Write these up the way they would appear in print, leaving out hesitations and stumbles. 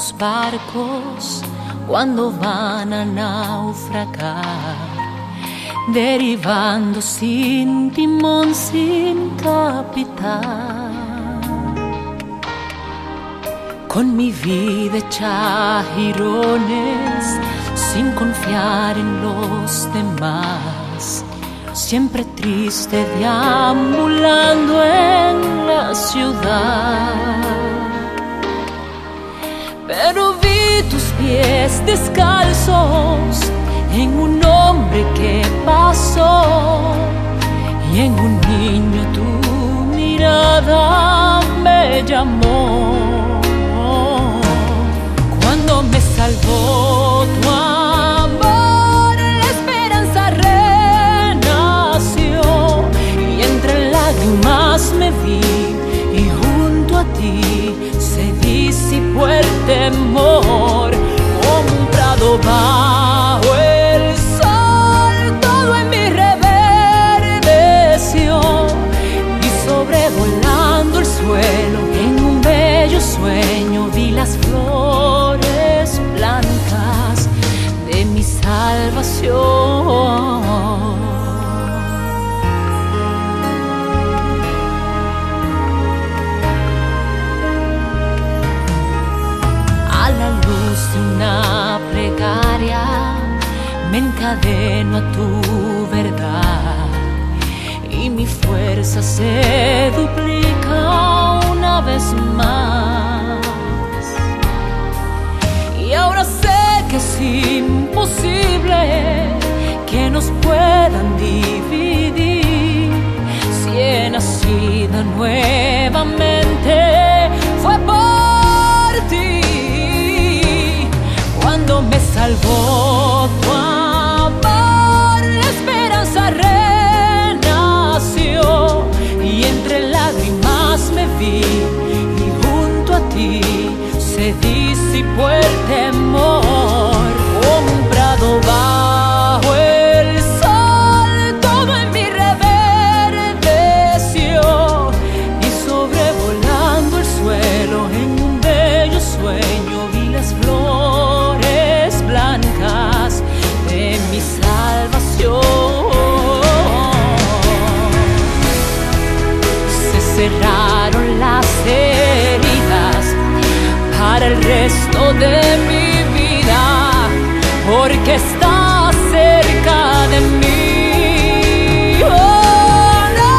los barcos cuando van a naufragar, derivando sin timón, sin capitán. Con mi vida hecha a jirones, sin confiar en los demás, siempre triste deambulando en la ciudad. Pero vi tus pies descalzos en un hombre que pasó, y en un niño tu mirada me llamó. Cuando me salvó tu amor, la esperanza renació, y entre lágrimas me vi, y junto a ti se disipó el temor. Como un prado bajo el sol, todo en mí reverdeció, y sobrevolando el suelo en un bello sueño vi las flores blancas de mi salvación. A la luz de una plegaria me encadeno a tu verdad, y mi fuerza se duplica una vez más. Y ahora sé que es imposible que nos puedan dividir. Si he nacido nuevamente fue por ti. Cuando me salvó tu amor, la esperanza renació, y entre lágrimas me vi, y junto a ti se disipó el temor. Como un prado bajo el sol, todo en mí reverdeció, y sobrevolando el suelo en un bello sueño vi las flores blancas de mi salvación. Se cerraron las heridas para el resto de mi vida, porque estás cerca de mí. Oh, no.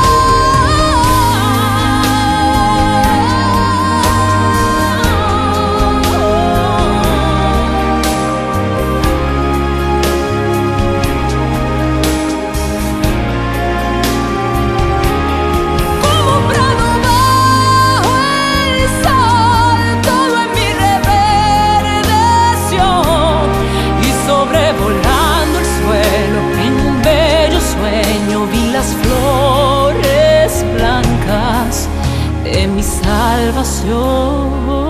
Como un prado bajo el sol, todo en mí reverdeció, y sobrevolando el suelo en un bello sueño vi las flores blancas de mi salvación.